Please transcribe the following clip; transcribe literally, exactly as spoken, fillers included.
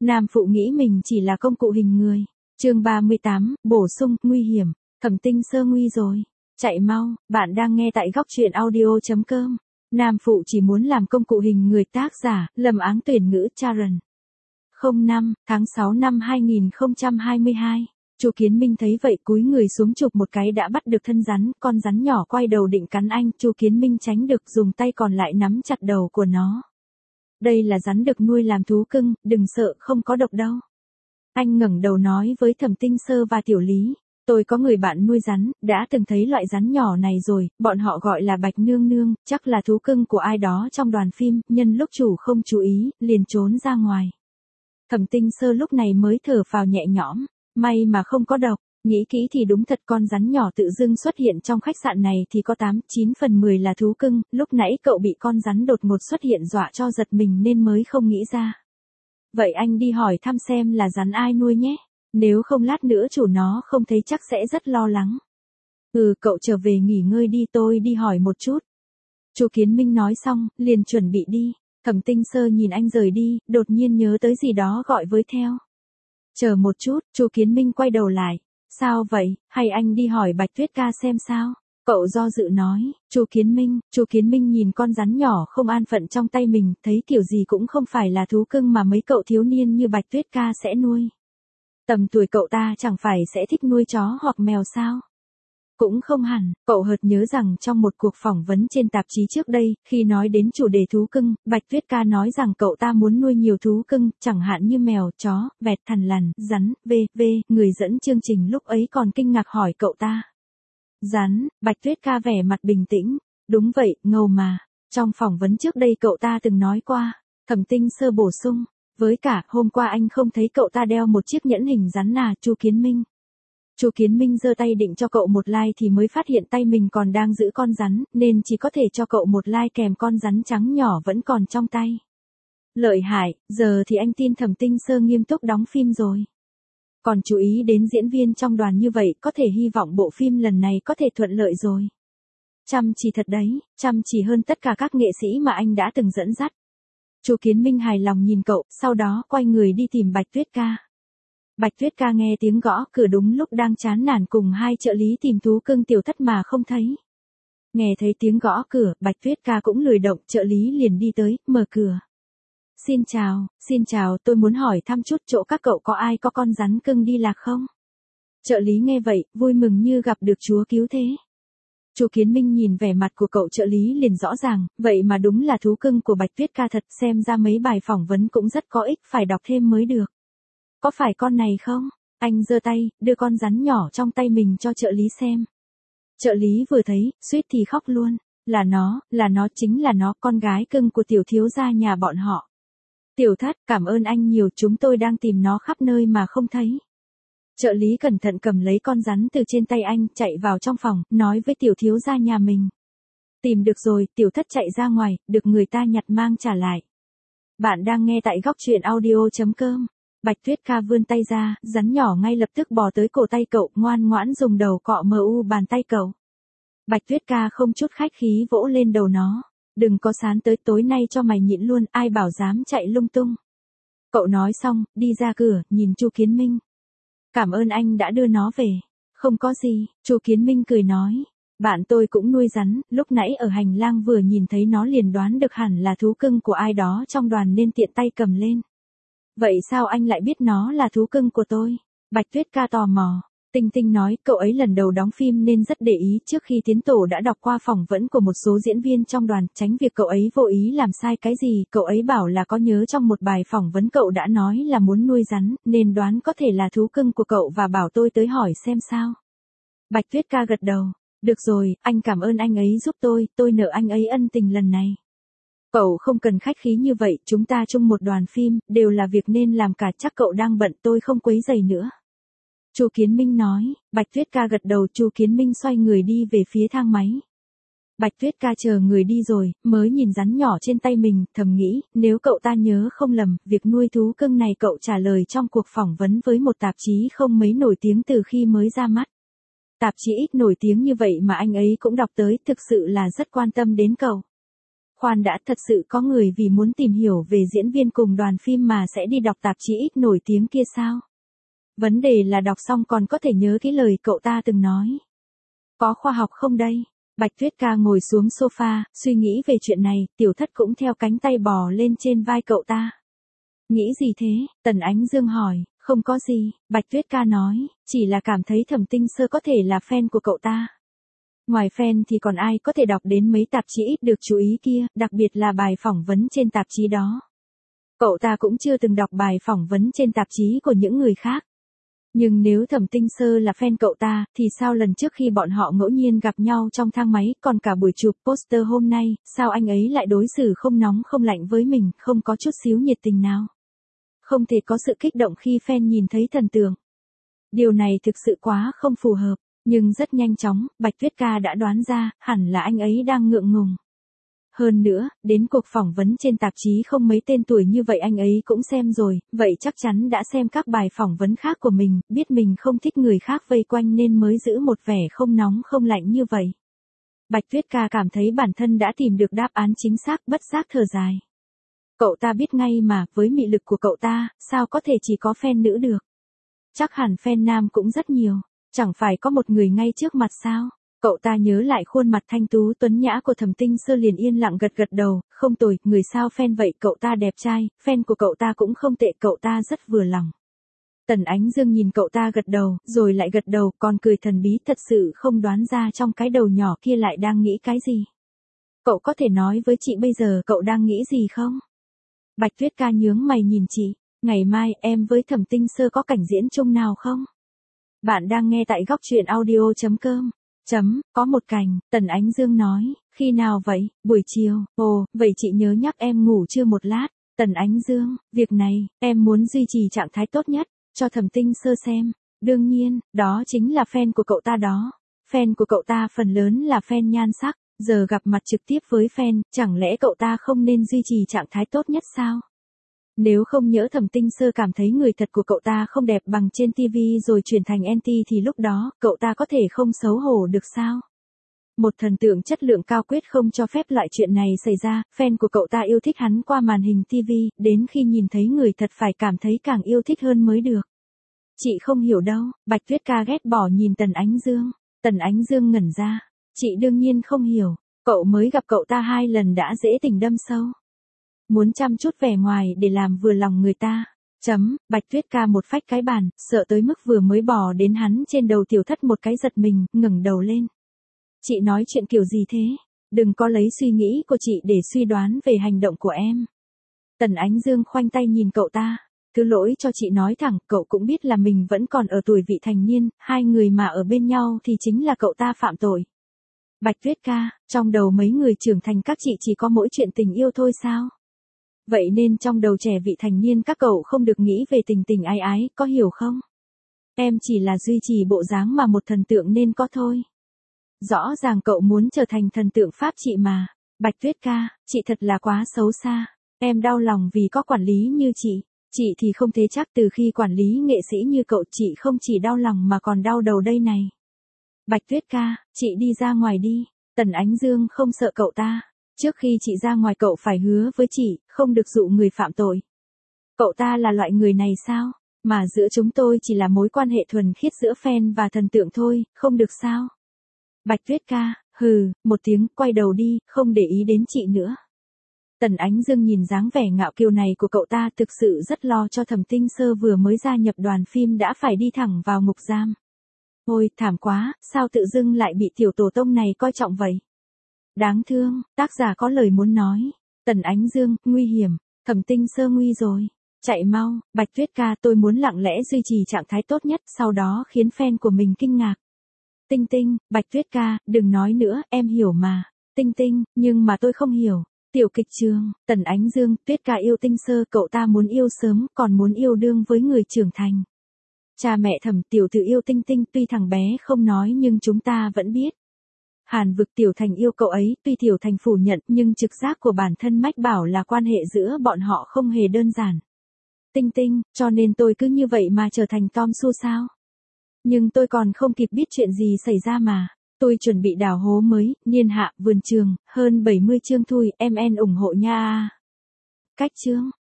Nam phụ nghĩ mình chỉ là công cụ hình người. Chương ba mươi tám, bổ sung, nguy hiểm. Thẩm Tinh Sơ nguy rồi. Chạy mau, bạn đang nghe tại góc truyện audio chấm com. Nam phụ chỉ muốn làm công cụ hình người. Tác giả, Lâm Áng Tuyển ngữ Charon. không năm, tháng sáu năm hai nghìn không trăm hai mươi hai. Chu Kiến Minh thấy vậy cúi người xuống chụp một cái đã bắt được thân rắn, con rắn nhỏ quay đầu định cắn anh, Chu Kiến Minh tránh được, dùng tay còn lại nắm chặt đầu của nó. Đây là rắn được nuôi làm thú cưng, đừng sợ, không có độc đâu. Anh ngẩng đầu nói với Thẩm Tinh Sơ và Tiểu Lý, tôi có người bạn nuôi rắn, đã từng thấy loại rắn nhỏ này rồi, bọn họ gọi là Bạch Nương Nương, chắc là thú cưng của ai đó trong đoàn phim, nhân lúc chủ không chú ý, liền trốn ra ngoài. Thẩm Tinh Sơ lúc này mới thở phào nhẹ nhõm, may mà không có độc, nghĩ kỹ thì đúng thật, con rắn nhỏ tự dưng xuất hiện trong khách sạn này thì có tám, chín phần mười là thú cưng, lúc nãy cậu bị con rắn đột ngột xuất hiện dọa cho giật mình nên mới không nghĩ ra. Vậy anh đi hỏi thăm xem là rắn ai nuôi nhé, nếu không lát nữa chủ nó không thấy chắc sẽ rất lo lắng. Ừ, cậu trở về nghỉ ngơi đi, tôi đi hỏi một chút. Chu Kiến Minh nói xong, liền chuẩn bị đi. Thẩm Tinh Sơ nhìn anh rời đi, đột nhiên nhớ tới gì đó gọi với theo. Chờ một chút, Chu Kiến Minh quay đầu lại. Sao vậy, hay anh đi hỏi Bạch Tuyết ca xem sao? Cậu do dự nói. Chu Kiến Minh, Chu Kiến Minh nhìn con rắn nhỏ không an phận trong tay mình, thấy kiểu gì cũng không phải là thú cưng mà mấy cậu thiếu niên như Bạch Tuyết ca sẽ nuôi. Tầm tuổi cậu ta chẳng phải sẽ thích nuôi chó hoặc mèo sao? Cũng không hẳn, cậu hợt nhớ rằng trong một cuộc phỏng vấn trên tạp chí trước đây, khi nói đến chủ đề thú cưng, Bạch Tuyết ca nói rằng cậu ta muốn nuôi nhiều thú cưng, chẳng hạn như mèo, chó, vẹt, thằn lằn, rắn, vê vê, người dẫn chương trình lúc ấy còn kinh ngạc hỏi cậu ta. Rắn, Bạch Tuyết ca vẻ mặt bình tĩnh, đúng vậy, ngầu mà, trong phỏng vấn trước đây cậu ta từng nói qua. Thẩm Tinh Sơ bổ sung, với cả, hôm qua anh không thấy cậu ta đeo một chiếc nhẫn hình rắn à, Chu Kiến Minh. Chu Kiến Minh giơ tay định cho cậu một like thì mới phát hiện tay mình còn đang giữ con rắn, nên chỉ có thể cho cậu một like kèm con rắn trắng nhỏ vẫn còn trong tay. Lợi hại, giờ thì anh tin Thẩm Tinh Sơ nghiêm túc đóng phim rồi. Còn chú ý đến diễn viên trong đoàn như vậy, có thể hy vọng bộ phim lần này có thể thuận lợi rồi. Chăm chỉ thật đấy, chăm chỉ hơn tất cả các nghệ sĩ mà anh đã từng dẫn dắt. Chu Kiến Minh hài lòng nhìn cậu, sau đó quay người đi tìm Bạch Tuyết ca. Bạch Tuyết ca nghe tiếng gõ cửa đúng lúc đang chán nản cùng hai trợ lý tìm thú cưng Tiểu Thất mà không thấy. Nghe thấy tiếng gõ cửa, Bạch Tuyết ca cũng lười động, trợ lý liền đi tới, mở cửa. Xin chào, xin chào, tôi muốn hỏi thăm chút chỗ các cậu có ai có con rắn cưng đi lạc không? Trợ lý nghe vậy, vui mừng như gặp được Chúa cứu thế. Chu Kiến Minh nhìn vẻ mặt của cậu trợ lý liền rõ ràng, vậy mà đúng là thú cưng của Bạch Tuyết ca thật, xem ra mấy bài phỏng vấn cũng rất có ích, phải đọc thêm mới được. Có phải con này không? Anh giơ tay, đưa con rắn nhỏ trong tay mình cho trợ lý xem. Trợ lý vừa thấy, suýt thì khóc luôn. Là nó, là nó, chính là nó, con gái cưng của tiểu thiếu gia nhà bọn họ. Tiểu Thất, cảm ơn anh nhiều, chúng tôi đang tìm nó khắp nơi mà không thấy. Trợ lý cẩn thận cầm lấy con rắn từ trên tay anh, chạy vào trong phòng, nói với tiểu thiếu gia nhà mình. Tìm được rồi, Tiểu Thất chạy ra ngoài, được người ta nhặt mang trả lại. Bạn đang nghe tại góc truyện audio chấm com. Bạch Tuyết ca vươn tay ra, rắn nhỏ ngay lập tức bò tới cổ tay cậu, ngoan ngoãn dùng đầu cọ mờ u bàn tay cậu. Bạch Tuyết ca không chút khách khí vỗ lên đầu nó. Đừng có sán tới, tối nay cho mày nhịn luôn, ai bảo dám chạy lung tung. Cậu nói xong, đi ra cửa, nhìn Chu Kiến Minh. Cảm ơn anh đã đưa nó về. Không có gì, Chu Kiến Minh cười nói. Bạn tôi cũng nuôi rắn, lúc nãy ở hành lang vừa nhìn thấy nó liền đoán được hẳn là thú cưng của ai đó trong đoàn nên tiện tay cầm lên. Vậy sao anh lại biết nó là thú cưng của tôi? Bạch Tuyết ca tò mò. Tinh Tinh nói, cậu ấy lần đầu đóng phim nên rất để ý, trước khi tiến tổ đã đọc qua phỏng vấn của một số diễn viên trong đoàn, tránh việc cậu ấy vô ý làm sai cái gì, cậu ấy bảo là có nhớ trong một bài phỏng vấn cậu đã nói là muốn nuôi rắn, nên đoán có thể là thú cưng của cậu và bảo tôi tới hỏi xem sao. Bạch Tuyết ca gật đầu. Được rồi, anh cảm ơn anh ấy giúp tôi, tôi nợ anh ấy ân tình lần này. Cậu không cần khách khí như vậy, chúng ta chung một đoàn phim, đều là việc nên làm cả, chắc cậu đang bận, tôi không quấy rầy nữa. Chu Kiến Minh nói. Bạch Tuyết ca gật đầu, Chu Kiến Minh xoay người đi về phía thang máy. Bạch Tuyết ca chờ người đi rồi, mới nhìn rắn nhỏ trên tay mình, thầm nghĩ, nếu cậu ta nhớ không lầm, việc nuôi thú cưng này cậu trả lời trong cuộc phỏng vấn với một tạp chí không mấy nổi tiếng từ khi mới ra mắt. Tạp chí ít nổi tiếng như vậy mà anh ấy cũng đọc tới, thực sự là rất quan tâm đến cậu. Khoan đã, thật sự có người vì muốn tìm hiểu về diễn viên cùng đoàn phim mà sẽ đi đọc tạp chí ít nổi tiếng kia sao? Vấn đề là đọc xong còn có thể nhớ cái lời cậu ta từng nói. Có khoa học không đây? Bạch Tuyết Ca ngồi xuống sofa, suy nghĩ về chuyện này, Tiểu Thất cũng theo cánh tay bò lên trên vai cậu ta. Nghĩ gì thế? Tần Ánh Dương hỏi. Không có gì, Bạch Tuyết Ca nói, chỉ là cảm thấy Thẩm Tinh Sơ có thể là fan của cậu ta. Ngoài fan thì còn ai có thể đọc đến mấy tạp chí ít được chú ý kia, đặc biệt là bài phỏng vấn trên tạp chí đó. Cậu ta cũng chưa từng đọc bài phỏng vấn trên tạp chí của những người khác. Nhưng nếu Thẩm Tinh Sơ là fan cậu ta, thì sao lần trước khi bọn họ ngẫu nhiên gặp nhau trong thang máy, còn cả buổi chụp poster hôm nay, sao anh ấy lại đối xử không nóng không lạnh với mình, không có chút xíu nhiệt tình nào? Không thể có sự kích động khi fan nhìn thấy thần tượng. Điều này thực sự quá không phù hợp, nhưng rất nhanh chóng, Bạch Tuyết Ca đã đoán ra, hẳn là anh ấy đang ngượng ngùng. Hơn nữa, đến cuộc phỏng vấn trên tạp chí không mấy tên tuổi như vậy anh ấy cũng xem rồi, vậy chắc chắn đã xem các bài phỏng vấn khác của mình, biết mình không thích người khác vây quanh nên mới giữ một vẻ không nóng không lạnh như vậy. Bạch Tuyết Ca cảm thấy bản thân đã tìm được đáp án chính xác, bất giác thở dài. Cậu ta biết ngay mà, với mị lực của cậu ta, sao có thể chỉ có fan nữ được. Chắc hẳn fan nam cũng rất nhiều, chẳng phải có một người ngay trước mặt sao. Cậu ta nhớ lại khuôn mặt thanh tú tuấn nhã của Thẩm Tinh Sơ liền yên lặng gật gật đầu, không tồi, người sao fan vậy, cậu ta đẹp trai, fan của cậu ta cũng không tệ, cậu ta rất vừa lòng. Tần Ánh Dương nhìn cậu ta gật đầu, rồi lại gật đầu, còn cười thần bí, thật sự không đoán ra trong cái đầu nhỏ kia lại đang nghĩ cái gì. Cậu có thể nói với chị bây giờ cậu đang nghĩ gì không? Bạch Tuyết Ca nhướng mày nhìn chị, ngày mai em với Thẩm Tinh Sơ có cảnh diễn chung nào không? Bạn đang nghe tại góc truyện audio chấm com. Chấm, có một cảnh, Tần Ánh Dương nói, khi nào vậy, buổi chiều, ồ, vậy chị nhớ nhắc em ngủ trưa một lát. Tần Ánh Dương, việc này, em muốn duy trì trạng thái tốt nhất, cho Thẩm Tinh Sơ xem. Đương nhiên, đó chính là fan của cậu ta đó. Fan của cậu ta phần lớn là fan nhan sắc, giờ gặp mặt trực tiếp với fan, chẳng lẽ cậu ta không nên duy trì trạng thái tốt nhất sao? Nếu không nhỡ Thẩm Tinh Sơ cảm thấy người thật của cậu ta không đẹp bằng trên ti vi rồi chuyển thành anti thì lúc đó, cậu ta có thể không xấu hổ được sao? Một thần tượng chất lượng cao quyết không cho phép loại chuyện này xảy ra, fan của cậu ta yêu thích hắn qua màn hình ti vi, đến khi nhìn thấy người thật phải cảm thấy càng yêu thích hơn mới được. Chị không hiểu đâu, Bạch Tuyết Ca ghét bỏ nhìn Tần Ánh Dương. Tần Ánh Dương ngẩn ra. Chị đương nhiên không hiểu, cậu mới gặp cậu ta hai lần đã dễ tình đâm sâu. Muốn chăm chút vẻ ngoài để làm vừa lòng người ta. Chấm, Bạch Tuyết Ca một phách cái bàn, sợ tới mức vừa mới bò đến hắn trên đầu Tiểu Thất một cái giật mình, ngẩng đầu lên. Chị nói chuyện kiểu gì thế? Đừng có lấy suy nghĩ của chị để suy đoán về hành động của em. Tần Ánh Dương khoanh tay nhìn cậu ta. Thứ lỗi cho chị nói thẳng, cậu cũng biết là mình vẫn còn ở tuổi vị thành niên, hai người mà ở bên nhau thì chính là cậu ta phạm tội. Bạch Tuyết Ca, trong đầu mấy người trưởng thành các chị chỉ có mỗi chuyện tình yêu thôi sao? Vậy nên trong đầu trẻ vị thành niên các cậu không được nghĩ về tình tình ái ái, có hiểu không? Em chỉ là duy trì bộ dáng mà một thần tượng nên có thôi. Rõ ràng cậu muốn trở thành thần tượng Pháp chị mà. Bạch Tuyết Ca, chị thật là quá xấu xa. Em đau lòng vì có quản lý như chị. Chị thì không thế chắc, từ khi quản lý nghệ sĩ như cậu chị không chỉ đau lòng mà còn đau đầu đây này. Bạch Tuyết Ca, chị đi ra ngoài đi. Tần Ánh Dương không sợ cậu ta. Trước khi chị ra ngoài cậu phải hứa với chị, không được dụ người phạm tội. Cậu ta là loại người này sao? Mà giữa chúng tôi chỉ là mối quan hệ thuần khiết giữa fan và thần tượng thôi, không được sao? Bạch Tuyết Ca, hừ, một tiếng, quay đầu đi, không để ý đến chị nữa. Tần Ánh Dương nhìn dáng vẻ ngạo kiều này của cậu ta thực sự rất lo cho Thẩm Tinh Sơ vừa mới gia nhập đoàn phim đã phải đi thẳng vào ngục giam. Ôi, thảm quá, sao tự dưng lại bị tiểu tổ tông này coi trọng vậy? Đáng thương, tác giả có lời muốn nói. Tần Ánh Dương, nguy hiểm, Thẩm Tinh Sơ nguy rồi. Chạy mau, Bạch Tuyết Ca, tôi muốn lặng lẽ duy trì trạng thái tốt nhất, sau đó khiến fan của mình kinh ngạc. Tinh Tinh, Bạch Tuyết Ca, đừng nói nữa, em hiểu mà. Tinh Tinh, nhưng mà tôi không hiểu. Tiểu kịch trường, Tần Ánh Dương, Tuyết Ca yêu Tinh Sơ, cậu ta muốn yêu sớm, còn muốn yêu đương với người trưởng thành. Cha mẹ Thẩm tiểu thư yêu Tinh Tinh, tuy thằng bé không nói nhưng chúng ta vẫn biết. Hàn Vực Tiểu Thành yêu cậu ấy, tuy Tiểu Thành phủ nhận nhưng trực giác của bản thân mách bảo là quan hệ giữa bọn họ không hề đơn giản. Tinh Tinh, cho nên tôi cứ như vậy mà trở thành Tom Su sao? Nhưng tôi còn không kịp biết chuyện gì xảy ra mà. Tôi chuẩn bị đào hố mới, niên hạ, vườn trường, hơn bảy mươi chương thui, em en ủng hộ nha. Cách chương.